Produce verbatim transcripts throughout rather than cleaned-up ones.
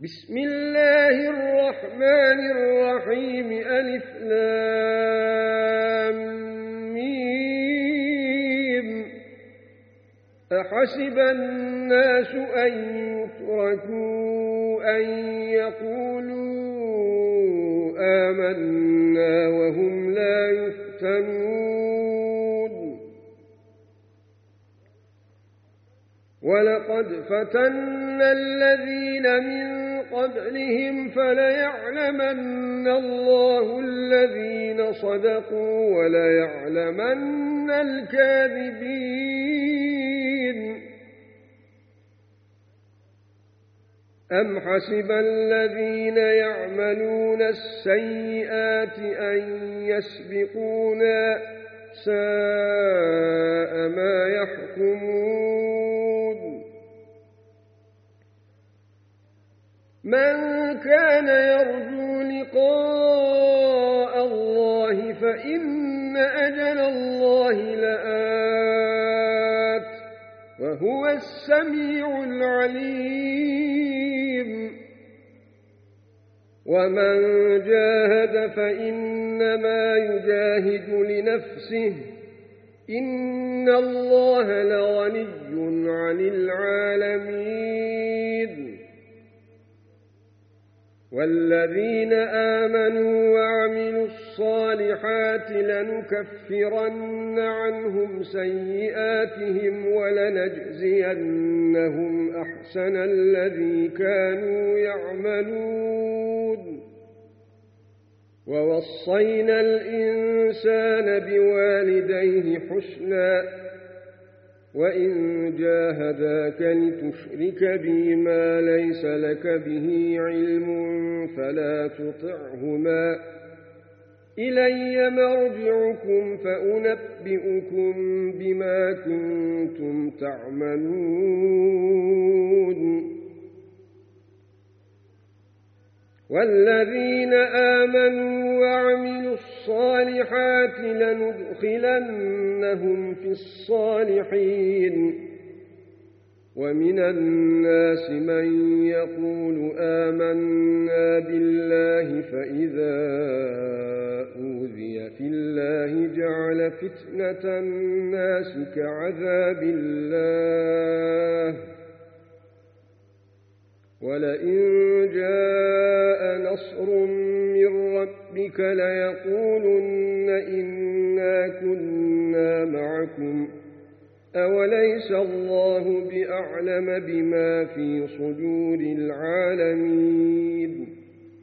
بسم الله الرحمن الرحيم ألف لام ميم أحسب الناس أن يتركوا أن يقولوا آمنا وهم لا يفتنون ولقد فتنا الذين من قبلهم فليعلمن الله الذين صدقوا وليعلمن الكاذبين أم حسب الذين يعملون السيئات أن يسبقونا ساء ما يحكمون من كان يرجو لقاء الله فإن أجل الله لآت وهو السميع العليم ومن جاهد فإنما يجاهد لنفسه إن الله لغني عن العالمين والذين آمنوا وعملوا الصالحات لنكفرن عنهم سيئاتهم ولنجزينهم أحسن الذي كانوا يعملون ووصينا الإنسان بوالديه حسنا وإن جاهداك لتشرك بي ما ليس لك به علم فلا تطعهما إلي مرجعكم فأنبئكم بما كنتم تعملون والذين آمنوا وعملوا الصالحات لندخلنهم في الصالحين ومن الناس من يقول آمنا بالله فإذا أوذي في الله جعل فتنة الناس كعذاب الله ولئن جاء نصر من ربك ليقولن إنا كنا معكم أوليس الله بأعلم بما في صدور العالمين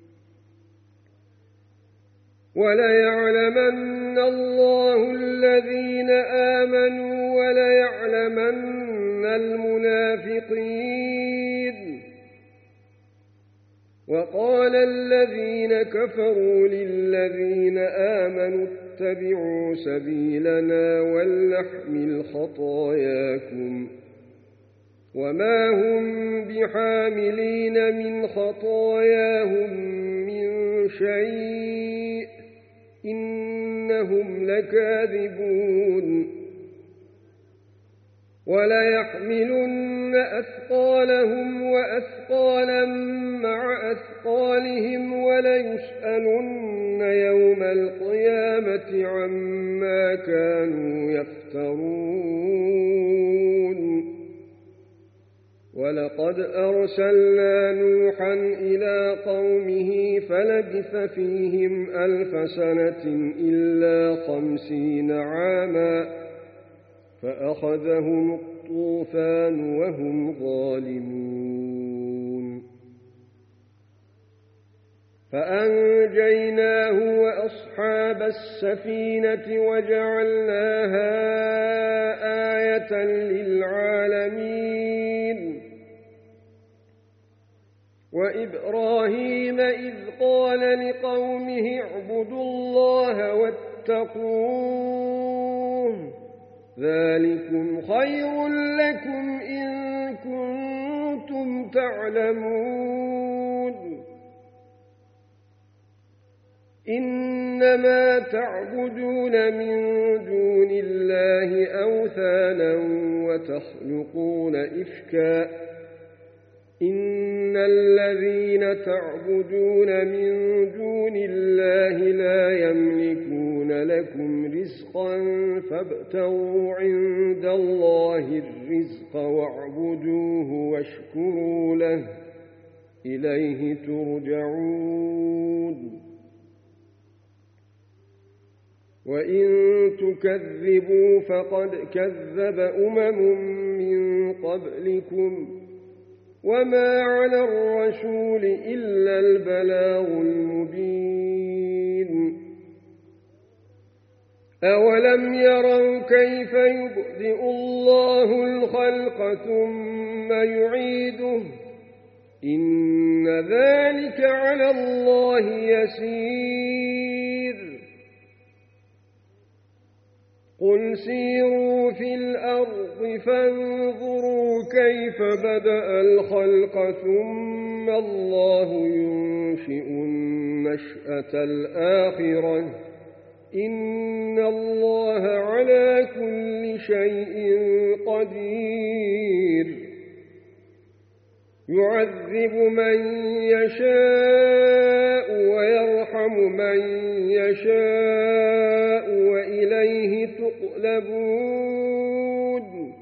وليعلمن الله الذين آمنوا وليعلمن المنافقين وقال الذين كفروا للذين آمنوا اتبعوا سبيلنا ولنحمل خطاياكم وما هم بحاملين من خطاياهم من شيء إنهم لكاذبون وليحملن أثقالهم وأثقالا مع أثقالهم وليسألن يوم القيامة عما كانوا يفترون ولقد أرسلنا نوحا إلى قومه فلبث فيهم ألف سنة إلا خمسين عاما فأخذهم الطوفان وهم ظالمون فأنجيناه وأصحاب السفينة وجعلناها آية للعالمين وإبراهيم إذ قال لقومه اعبدوا الله واتقوه ذلكم خير لكم إن كنتم تعلمون إنما تعبدون من دون الله أوثانا وتخلقون إفكا إن الذين تعبدون من دون الله لا يملكون لكم رزقا فابتغوا عند الله الرزق واعبدوه واشكروا له إليه ترجعون وإن تكذبوا فقد كذب أمم من قبلكم وما على الرسول إلا البلاغ المبين أولم يروا كيف يبدئ الله الخلق ثم يعيده إن ذلك على الله يسير قل سيروا في الأرض فانظروا كيف بدأ الخلق ثم الله ينشئ النشأة الآخرة إن الله على كل شيء قدير يعذب من يشاء ويرحم من يشاء وإليه تقلبون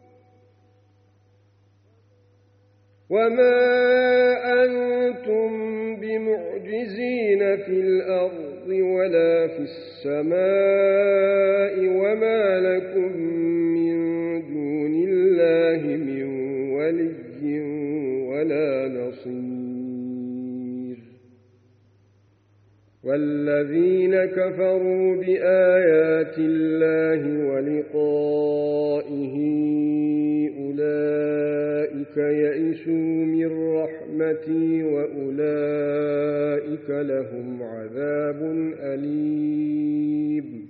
وما أنتم بمعجزين في الأرض ولا في السماء وما لكم من دون الله من ولي ولا نصير والذين كفروا بآيات الله ولقائه أولئك يئسوا من رحمتي وأولئك لهم عذاب أليم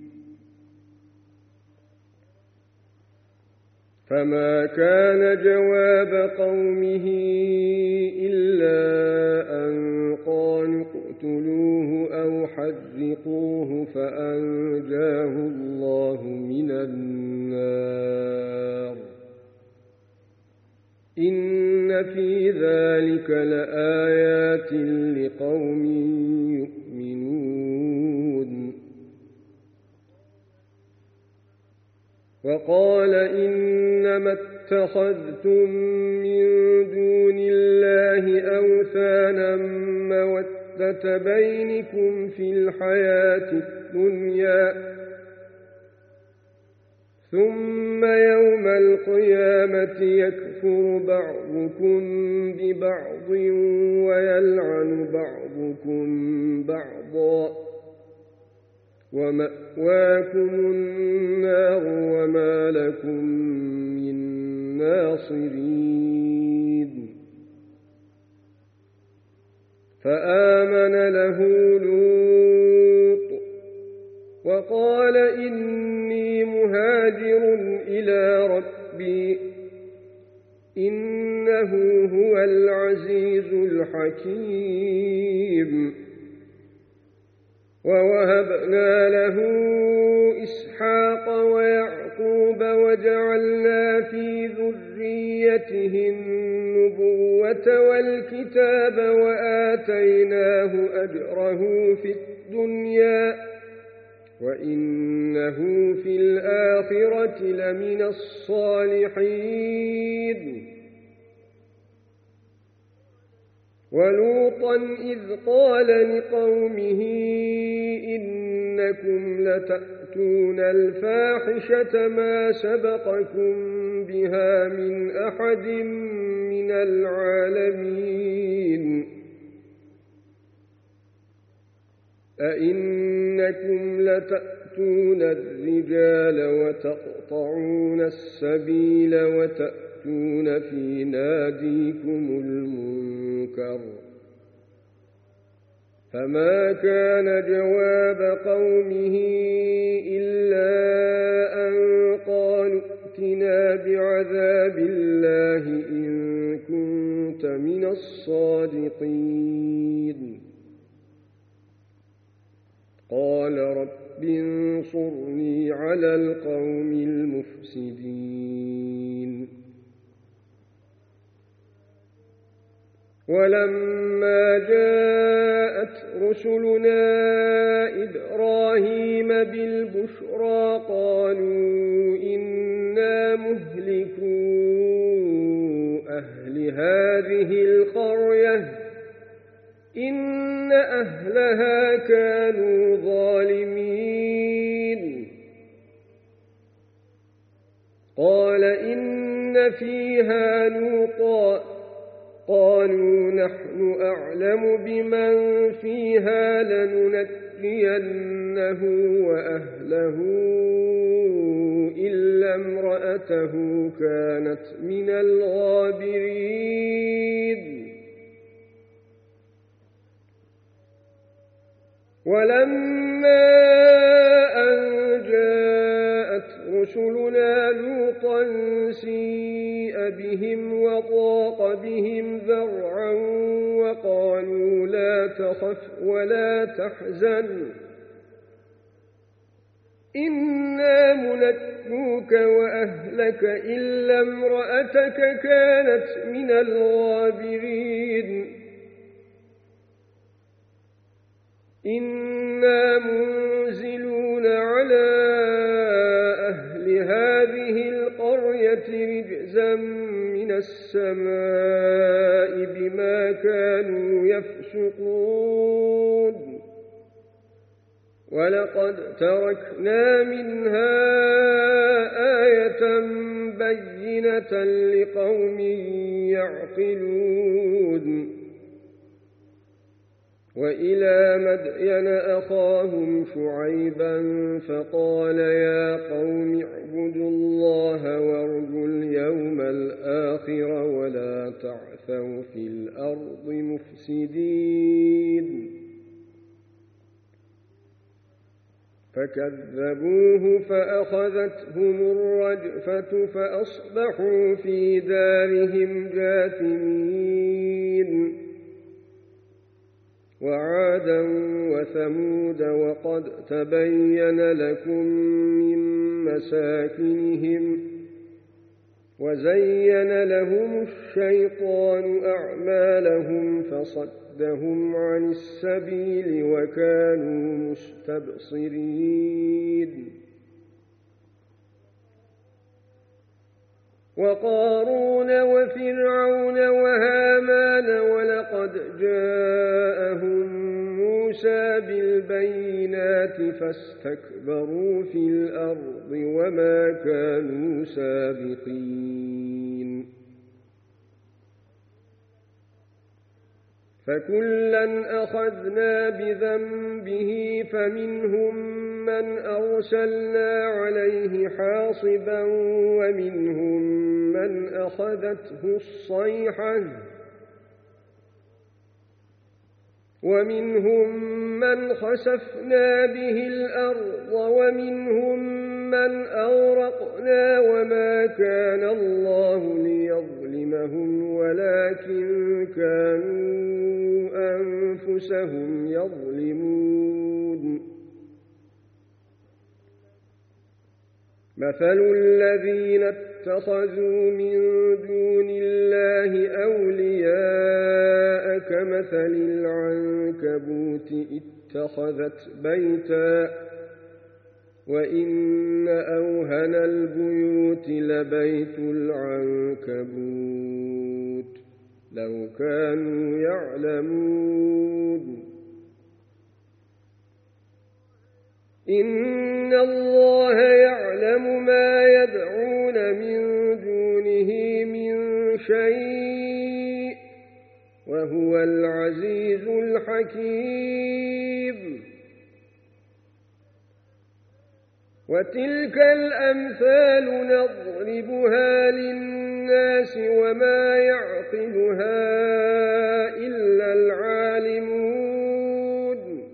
فما كان جواب قومه إلا أن قالوا اقتلوه أو حرقوه فأنجاه الله من النار إن في ذلك لآيات لقوم يؤمنون وقال إنما اتخذتم من دون الله أوثانا مودة بينكم في الحياة الدنيا ثم يوم القيامة يكفر بعضكم ببعض ويلعن بعضكم بعضا ومأواكم النار وما لكم من ناصرين فآمن له لوط وقال إني مهاجر إلى ربي إنه هو العزيز الحكيم ووهبنا له إسحاق ويعقوب وجعلنا في ذريته النبوة والكتاب وآتيناه أجره في الدنيا وإنه في الآخرة لمن الصالحين ولوطا إذ قال لقومه إنكم لتأتون الفاحشة ما سبقكم بها من أحد من العالمين أئنكم لتأتون الرجال وتقطعون السبيل وتأتون في ناديكم المنكر فما كان جواب قومه إلا أن قالوا ائتنا بعذاب الله إن كنت من الصادقين قال رب انصرني على القوم المفسدين ولما جاءت رسلنا إبراهيم بالبشرى قالوا إنا مهلكو أهل هذه القرية إن أهلها كانوا ظالمين قال إن فيها لوطا قالوا نحن أعلم بمن فيها لننجينه وأهله إلا امرأته كانت من الغابرين ولما أن جاءت رسلنا لوطا سيء بهم وضاق بهم ذرعا وقالوا لا تخف ولا تحزن إنا منجوك وأهلك إلا امرأتك كانت من الغابرين إنا منزلون على أهل هذه القرية رجزا من السماء بما كانوا يفسقون ولقد تركنا منها آية بينة لقوم يعقلون وإلى مدين أخاهم شعيبا فقال يا قوم اعبدوا الله وارجوا اليوم الآخر ولا تعثوا في الأرض مفسدين فكذبوه فأخذتهم الرجفة فأصبحوا في دارهم جاثمين وعادا وثمود وقد تبين لكم من مساكنهم وزين لهم الشيطان أعمالهم فصدهم عن السبيل وكانوا مستبصرين وقارون وفرعون وهامان ولقد جاءهم موسى بالبينات فاستكبروا في الأرض وما كانوا سابقين فكلا أخذنا بذنبه فمنهم من أرسلنا عليه حاصبا ومنهم من أخذته الصيحة ومنهم من خسفنا به الأرض ومنهم من أغرقنا وما كان الله ليظلمهم ولكن كانوا أنفسهم يظلمون مثل الذين اتخذوا من دون الله أولياء كمثل العنكبوت اتخذت بيتا وإن أوهن البيوت لبيت العنكبوت لو كانوا يعلمون إن الله يعلم ما يدعون من دونه من شيء وهو العزيز الحكيم وتلك الأمثال نضربها للناس وما يعقلها إلا العالمون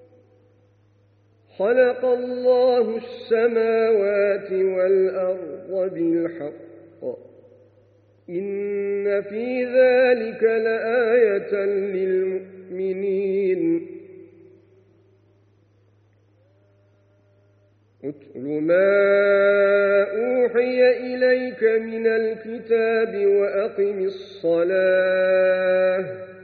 خلق الله السماوات والأرض بالحق إن في ذلك لآية للمؤمنين اتل ما أوحي إليك من الكتاب وأقم الصلاة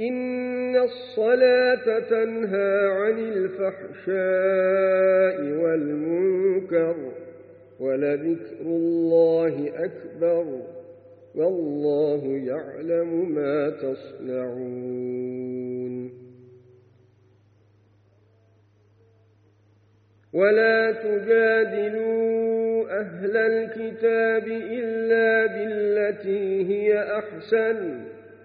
إن الصلاة تنهى عن الفحشاء والمنكر ولذكر الله أكبر والله يعلم ما تصنعون ولا تجادلوا أهل الكتاب إلا بالتي هي أحسن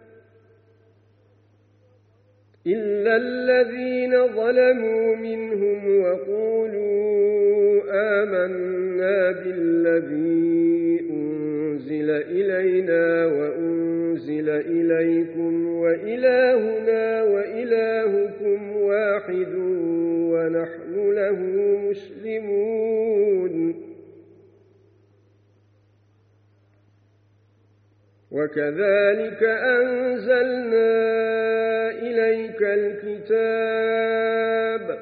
إلا الذين ظلموا منهم وقولوا آمنا بالذي أنزل إلينا وأنزل إليكم وإلهنا وإلهكم واحد ونحن له مسلمون وكذلك أنزلنا إليك الكتاب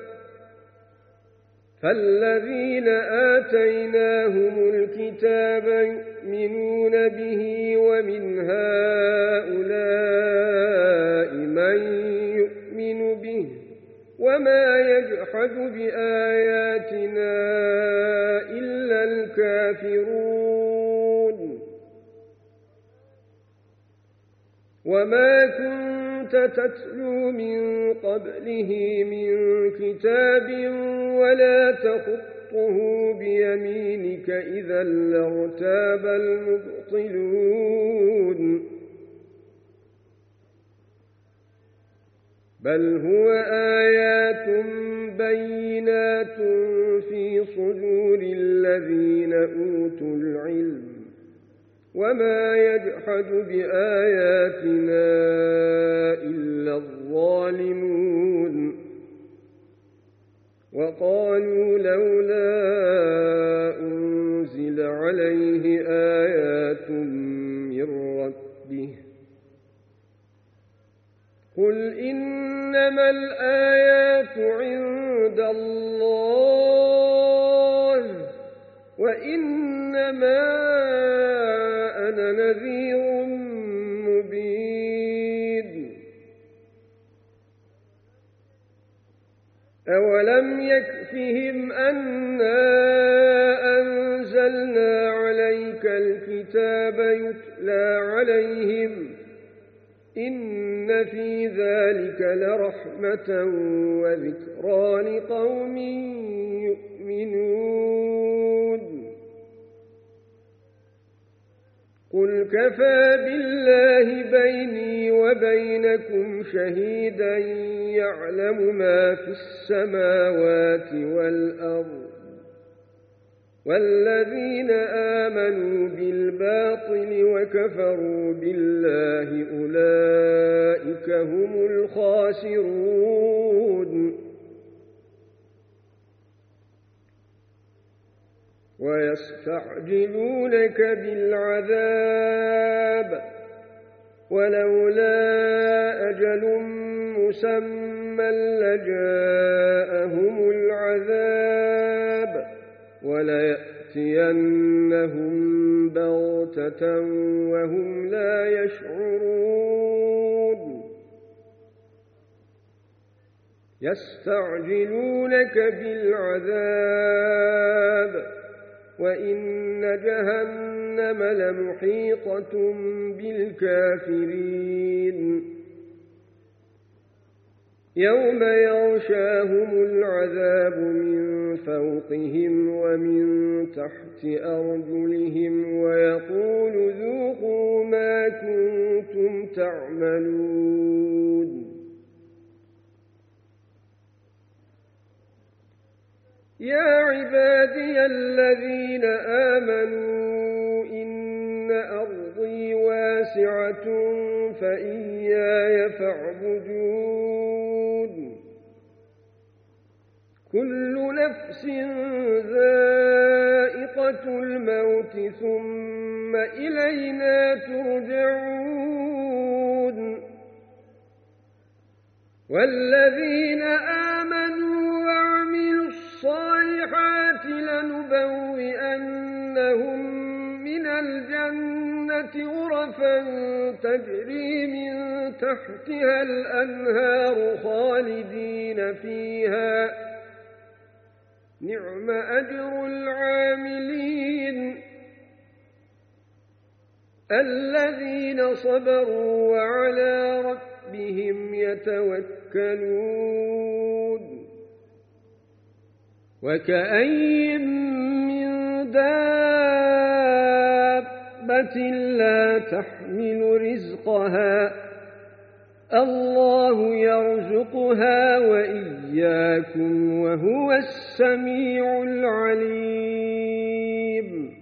فالذين آتيناهم الكتاب يؤمنون به ومن هؤلاء من يؤمن به وما يجحد بآياتنا إلا الكافرون وما كنت تتلو من قبله من كتاب ولا تخطه بيمينك إذا لارتاب المبطلون بل هو آيات بينات في صدور الذين أوتوا العلم وما يجحد بآياتنا إلا الظالمون وقالوا لولا أنزل عليه آيات من ربه قل إنما الآيات عند الله وإنما أنا نذير مبين أولم يكفهم أنا أنزلنا عليك الكتاب يتلى عليهم إن في ذلك لرحمة وذكرى لقوم يؤمنون قل كفى بالله بيني وبينكم شهيدا يعلم ما في السماوات والأرض والذين آمنوا بالباطل وكفروا بالله أولئك هم الخاسرون ويستعجلونك بالعذاب ولولا أجل مسمى لجاءهم العذاب وليأتينهم بغتة وهم لا يشعرون يستعجلونك بالعذاب وإن جهنم لمحيطة بالكافرين يوم يغشاهم العذاب من فوقهم ومن تحت أرجلهم ويقول ذوقوا ما كنتم تعملون يا عبادي الذين آمنوا إن أرضي واسعة فإياي فاعبدون كل نفس ذائقة الموت ثم إلينا ترجعون والذين آمنوا وعملوا الصالحات لنبوئنهم من الجنة غرفا تجري من تحتها الأنهار خالدين فيها نعم أجر العاملين الذين صبروا وعلى ربهم يتوكلون وكأين من دابة لا تحمل رزقها الله يرزقها وإياكم وهو السميع العليم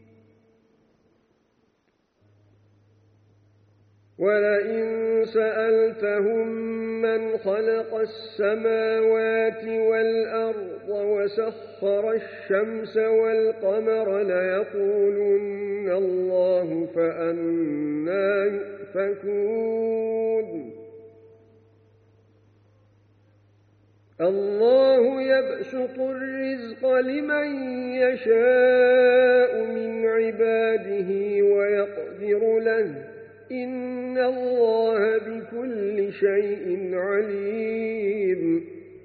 ولئن سألتهم من خلق السماوات والأرض وسخر الشمس والقمر ليقولن الله فأنى يؤفكون الله يبسط الرزق لمن يشاء من عباده ويقدر له إن الله بكل شيء عليم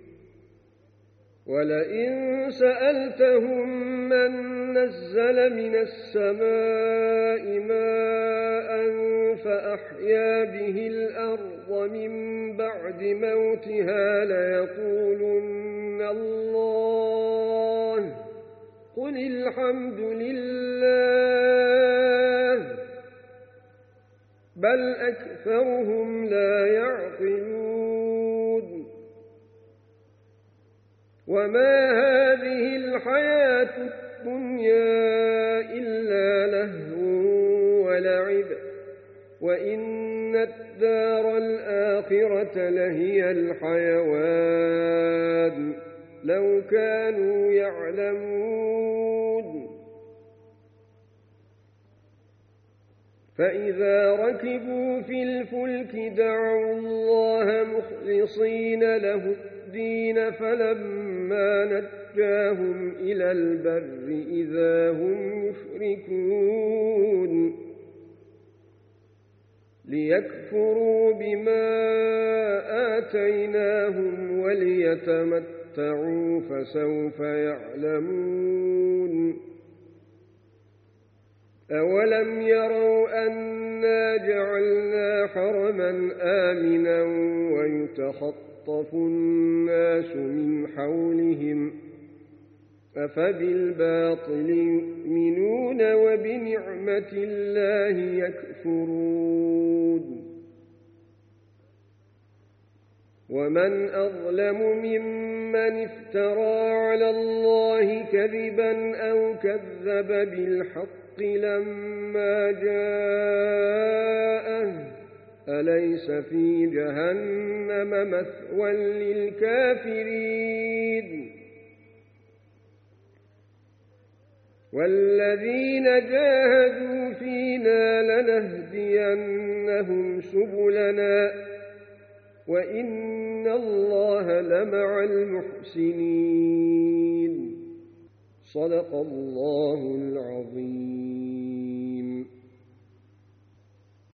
ولئن سألتهم من نزل من السماء ماء فأحيا به الأرض من بعد موتها ليقولن الله قل الحمد لله بل أكثرهم لا يعقلون وما هذه الحياة الدنيا إلا لهو ولعب وإن الدار الآخرة لهي الحيوان لو كانوا يعلمون فإذا ركبوا في الفلك دعوا الله مخلصين له الدين فلما نجاهم إلى البر إذا هم يشركون ليكفروا بما آتيناهم وليتمتعوا فسوف يعلمون أولم يروا أنا جعلنا حرما آمنا ويتخطف الناس من حولهم أفبالباطل يؤمنون وبنعمة الله يكفرون ومن أظلم ممن افترى على الله كذبا أو كذب بالحق لما جاءه أليس في جهنم مثوى للكافرين والذين جاهدوا فينا لنهدينهم سبلنا وإن الله لمع المحسنين صدق الله العظيم.